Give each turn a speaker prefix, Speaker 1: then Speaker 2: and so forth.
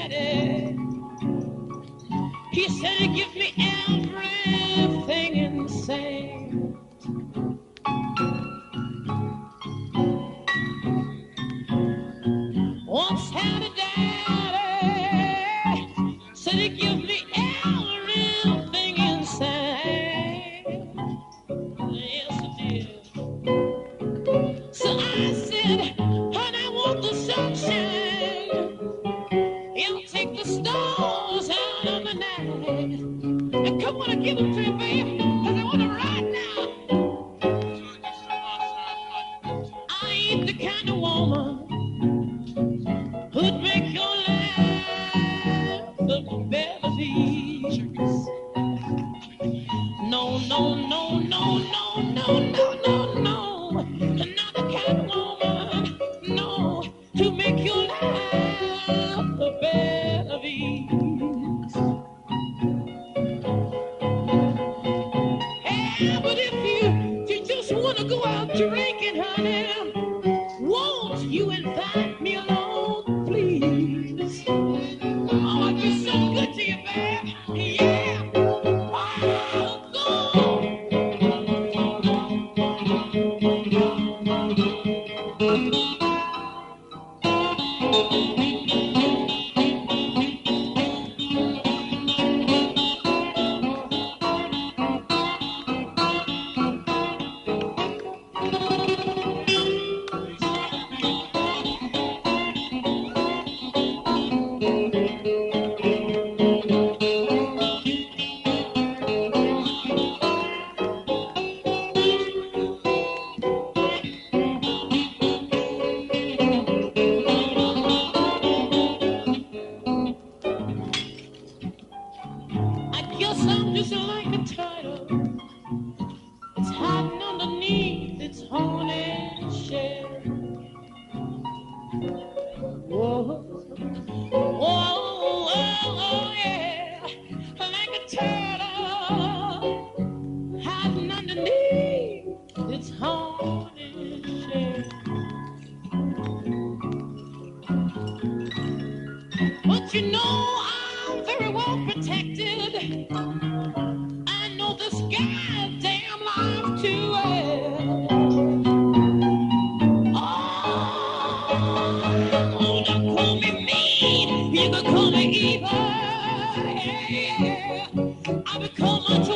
Speaker 1: daddy. He said he gives me everything insane. Once had a daddy, said he gives me everything insane. Yes, he did. So I said, honey, I want the sunshine. He'll take the stars out of the night. And come on and give them to you, baby, because I want to ride now. I ain't the kind of woman who'd make your life a better piece. No, no, no, no, no, no, no, no, no. Not the kind of woman, no, to make your life a better piece. Yeah, but if you just want to go out drinking, honey, won't you invite me along, please? Oh, I'd be so good to you, babe. Yeah. Oh, go. I guess I'm just like a turtle. It's hiding underneath its haunted shell. Whoa, whoa, oh, yeah. Like a turtle hiding underneath its haunted shell. But you know I'm very well protected. I know this goddamn life too well. Oh, don't call me mean. You can call me evil. Yeah, I become a